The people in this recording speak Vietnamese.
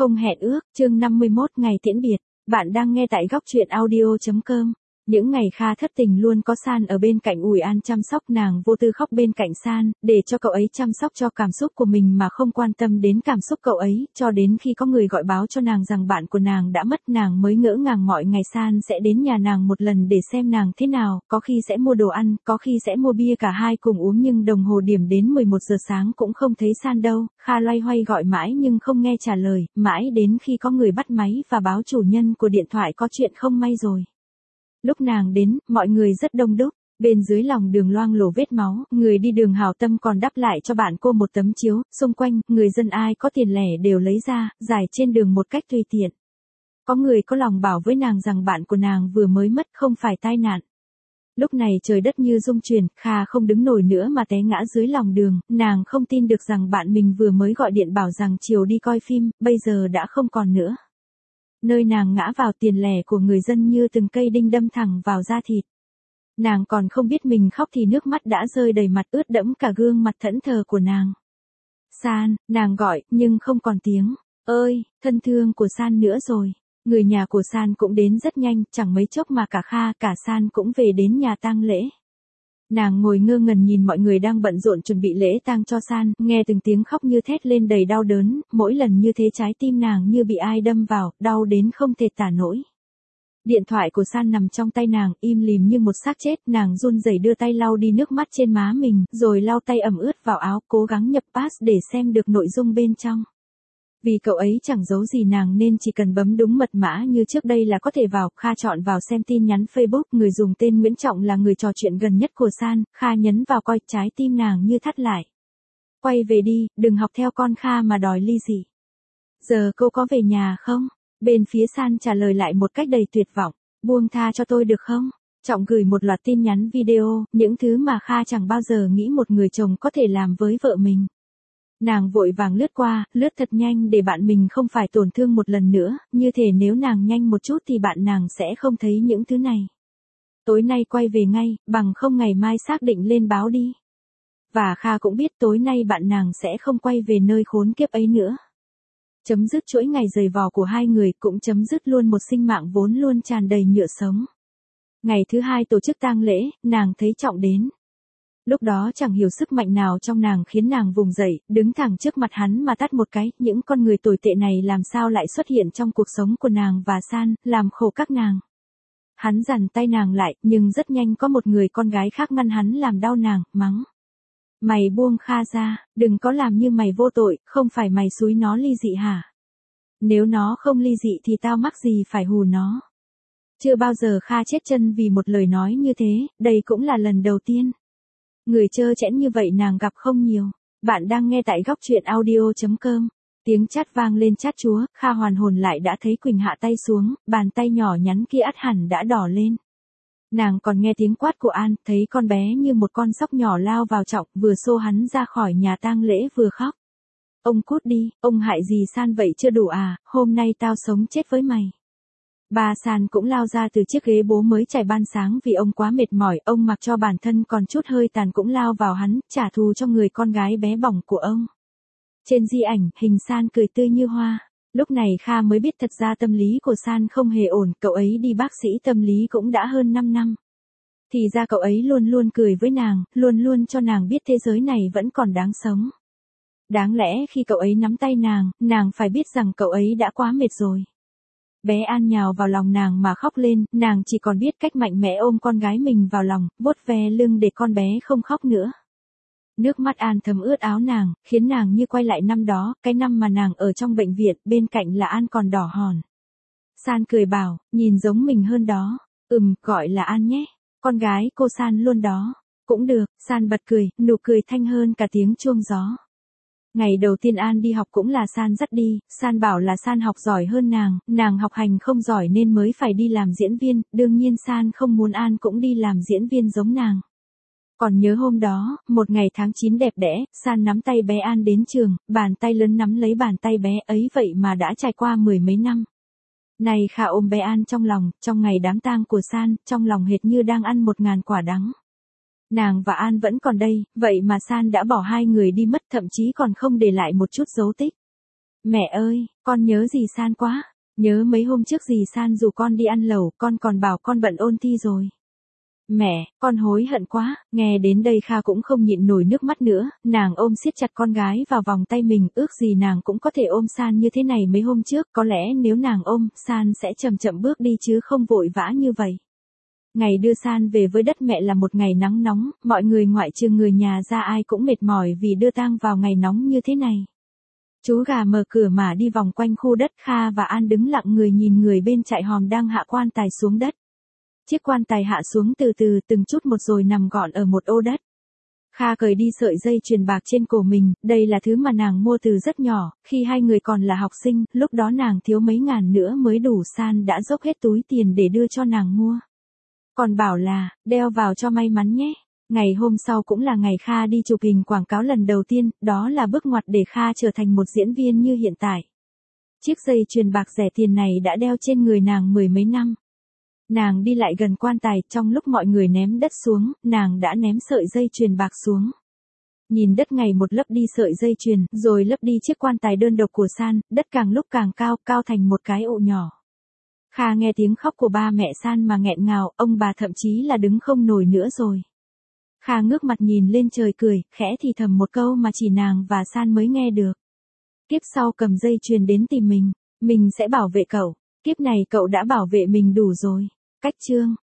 Không hẹn ước, chương 51 ngày tiễn biệt. Bạn đang nghe tại góc truyện audio.com. Những ngày Kha thất tình luôn có San ở bên cạnh ủi an chăm sóc, nàng vô tư khóc bên cạnh San, để cho cậu ấy chăm sóc cho cảm xúc của mình mà không quan tâm đến cảm xúc cậu ấy, cho đến khi có người gọi báo cho nàng rằng bạn của nàng đã mất, nàng mới ngỡ ngàng. Mọi ngày San sẽ đến nhà nàng một lần để xem nàng thế nào, có khi sẽ mua đồ ăn, có khi sẽ mua bia cả hai cùng uống, nhưng đồng hồ điểm đến 11 giờ sáng cũng không thấy San đâu. Kha loay hoay gọi mãi nhưng không nghe trả lời, mãi đến khi có người bắt máy và báo chủ nhân của điện thoại có chuyện không may rồi. Lúc nàng đến, mọi người rất đông đúc, bên dưới lòng đường loang lổ vết máu, người đi đường hảo tâm còn đắp lại cho bạn cô một tấm chiếu, xung quanh, người dân ai có tiền lẻ đều lấy ra, giải trên đường một cách tùy tiện. Có người có lòng bảo với nàng rằng bạn của nàng vừa mới mất, không phải tai nạn. Lúc này trời đất như rung chuyển, Kha không đứng nổi nữa mà té ngã dưới lòng đường, nàng không tin được rằng bạn mình vừa mới gọi điện bảo rằng chiều đi coi phim, bây giờ đã không còn nữa. Nơi nàng ngã vào, tiền lẻ của người dân như từng cây đinh đâm thẳng vào da thịt. Nàng còn không biết mình khóc thì nước mắt đã rơi đầy mặt, ướt đẫm cả gương mặt thẫn thờ của nàng. San, nàng gọi, nhưng không còn tiếng. Ơi, thân thương của San nữa rồi. Người nhà của San cũng đến rất nhanh, chẳng mấy chốc mà cả Kha, cả San cũng về đến nhà tang lễ. Nàng ngồi ngơ ngẩn nhìn mọi người đang bận rộn chuẩn bị lễ tang cho San, nghe từng tiếng khóc như thét lên đầy đau đớn, mỗi lần như thế trái tim nàng như bị ai đâm vào, đau đến không thể tả nổi. Điện thoại của San nằm trong tay nàng, im lìm như một xác chết, nàng run rẩy đưa tay lau đi nước mắt trên má mình, rồi lau tay ẩm ướt vào áo, cố gắng nhập pass để xem được nội dung bên trong. Vì cậu ấy chẳng giấu gì nàng nên chỉ cần bấm đúng mật mã như trước đây là có thể vào. Kha chọn vào xem tin nhắn Facebook, người dùng tên Nguyễn Trọng là người trò chuyện gần nhất của San. Kha nhấn vào coi, trái tim nàng như thắt lại. Quay về đi, đừng học theo con Kha mà đòi ly dị. Giờ cô có về nhà không? Bên phía San trả lời lại một cách đầy tuyệt vọng. Buông tha cho tôi được không? Trọng gửi một loạt tin nhắn video, những thứ mà Kha chẳng bao giờ nghĩ một người chồng có thể làm với vợ mình. Nàng vội vàng lướt qua, lướt thật nhanh để bạn mình không phải tổn thương một lần nữa, như thể nếu nàng nhanh một chút thì bạn nàng sẽ không thấy những thứ này. Tối nay quay về ngay, bằng không ngày mai xác định lên báo đi. Và Kha cũng biết tối nay bạn nàng sẽ không quay về nơi khốn kiếp ấy nữa. Chấm dứt chuỗi ngày dày vò của hai người, cũng chấm dứt luôn một sinh mạng vốn luôn tràn đầy nhựa sống. Ngày thứ hai tổ chức tang lễ, nàng thấy Trọng đến. Lúc đó chẳng hiểu sức mạnh nào trong nàng khiến nàng vùng dậy, đứng thẳng trước mặt hắn mà tát một cái. Những con người tồi tệ này làm sao lại xuất hiện trong cuộc sống của nàng và San, làm khổ các nàng. Hắn giằng tay nàng lại, nhưng rất nhanh có một người con gái khác ngăn hắn làm đau nàng, mắng. Mày buông Kha ra, đừng có làm như mày vô tội, không phải mày xúi nó ly dị hả? Nếu nó không ly dị thì tao mắc gì phải hù nó. Chưa bao giờ Kha chết chân vì một lời nói như thế, đây cũng là lần đầu tiên. Người trơ trẽn như vậy nàng gặp không nhiều. Bạn đang nghe tại góc truyện audio.com. Tiếng chát vang lên chát chúa, Kha hoàn hồn lại đã thấy Quỳnh hạ tay xuống, bàn tay nhỏ nhắn kia ắt hẳn đã đỏ lên. Nàng còn nghe tiếng quát của An, thấy con bé như một con sóc nhỏ lao vào Trọng, vừa xô hắn ra khỏi nhà tang lễ vừa khóc. Ông cút đi, ông hại gì San vậy chưa đủ à, hôm nay tao sống chết với mày. Bà San cũng lao ra từ chiếc ghế bố mới trải ban sáng vì ông quá mệt mỏi, ông mặc cho bản thân còn chút hơi tàn cũng lao vào hắn, trả thù cho người con gái bé bỏng của ông. Trên di ảnh, hình San cười tươi như hoa. Lúc này Kha mới biết thật ra tâm lý của San không hề ổn, cậu ấy đi bác sĩ tâm lý cũng đã hơn 5 năm. Thì ra cậu ấy luôn luôn cười với nàng, luôn luôn cho nàng biết thế giới này vẫn còn đáng sống. Đáng lẽ khi cậu ấy nắm tay nàng phải biết rằng cậu ấy đã quá mệt rồi. Bé An nhào vào lòng nàng mà khóc lên, nàng chỉ còn biết cách mạnh mẽ ôm con gái mình vào lòng, vuốt ve lưng để con bé không khóc nữa. Nước mắt An thấm ướt áo nàng, khiến nàng như quay lại năm đó, cái năm mà nàng ở trong bệnh viện, bên cạnh là An còn đỏ hòn. San cười bảo, nhìn giống mình hơn đó. Gọi là An nhé. Con gái cô San luôn đó. Cũng được, San bật cười, nụ cười thanh hơn cả tiếng chuông gió. Ngày đầu tiên An đi học cũng là San dắt đi, San bảo là San học giỏi hơn nàng học hành không giỏi nên mới phải đi làm diễn viên, đương nhiên San không muốn An cũng đi làm diễn viên giống nàng. Còn nhớ hôm đó, một ngày tháng 9 đẹp đẽ, San nắm tay bé An đến trường, bàn tay lớn nắm lấy bàn tay bé ấy vậy mà đã trải qua 10 mấy năm. Này Kha ôm bé An trong lòng, trong ngày đám tang của San, trong lòng hệt như đang ăn 1000 quả đắng. Nàng và An vẫn còn đây, vậy mà San đã bỏ hai người đi mất, thậm chí còn không để lại một chút dấu tích. Mẹ ơi, con nhớ dì San quá. Nhớ mấy hôm trước dì San rủ con đi ăn lẩu, con còn bảo con bận ôn thi rồi. Mẹ, con hối hận quá. Nghe đến đây Kha cũng không nhịn nổi nước mắt nữa, nàng ôm siết chặt con gái vào vòng tay mình, ước gì nàng cũng có thể ôm San như thế này mấy hôm trước, có lẽ nếu nàng ôm, San sẽ chậm chậm bước đi chứ không vội vã như vậy. Ngày đưa San về với đất mẹ là một ngày nắng nóng, mọi người ngoại trừ người nhà ra ai cũng mệt mỏi vì đưa tang vào ngày nóng như thế này. Chú gà mở cửa mà đi vòng quanh khu đất, Kha và An đứng lặng người nhìn người bên trại hòm đang hạ quan tài xuống đất. Chiếc quan tài hạ xuống từ từ từng chút một rồi nằm gọn ở một ô đất. Kha cởi đi sợi dây chuyền bạc trên cổ mình, đây là thứ mà nàng mua từ rất nhỏ, khi hai người còn là học sinh, lúc đó nàng thiếu mấy ngàn nữa mới đủ, San đã dốc hết túi tiền để đưa cho nàng mua. Còn bảo là, đeo vào cho may mắn nhé. Ngày hôm sau cũng là ngày Kha đi chụp hình quảng cáo lần đầu tiên, đó là bước ngoặt để Kha trở thành một diễn viên như hiện tại. Chiếc dây chuyền bạc rẻ tiền này đã đeo trên người nàng mười mấy năm. Nàng đi lại gần quan tài, trong lúc mọi người ném đất xuống, nàng đã ném sợi dây chuyền bạc xuống. Nhìn đất ngày một lấp đi sợi dây chuyền, rồi lấp đi chiếc quan tài đơn độc của San, đất càng lúc càng cao, cao thành một cái ụ nhỏ. Kha nghe tiếng khóc của ba mẹ San mà nghẹn ngào, ông bà thậm chí là đứng không nổi nữa rồi. Kha ngước mặt nhìn lên trời cười, khẽ thì thầm một câu mà chỉ nàng và San mới nghe được. Kiếp sau cầm dây chuyền đến tìm mình sẽ bảo vệ cậu. Kiếp này cậu đã bảo vệ mình đủ rồi. Cách chương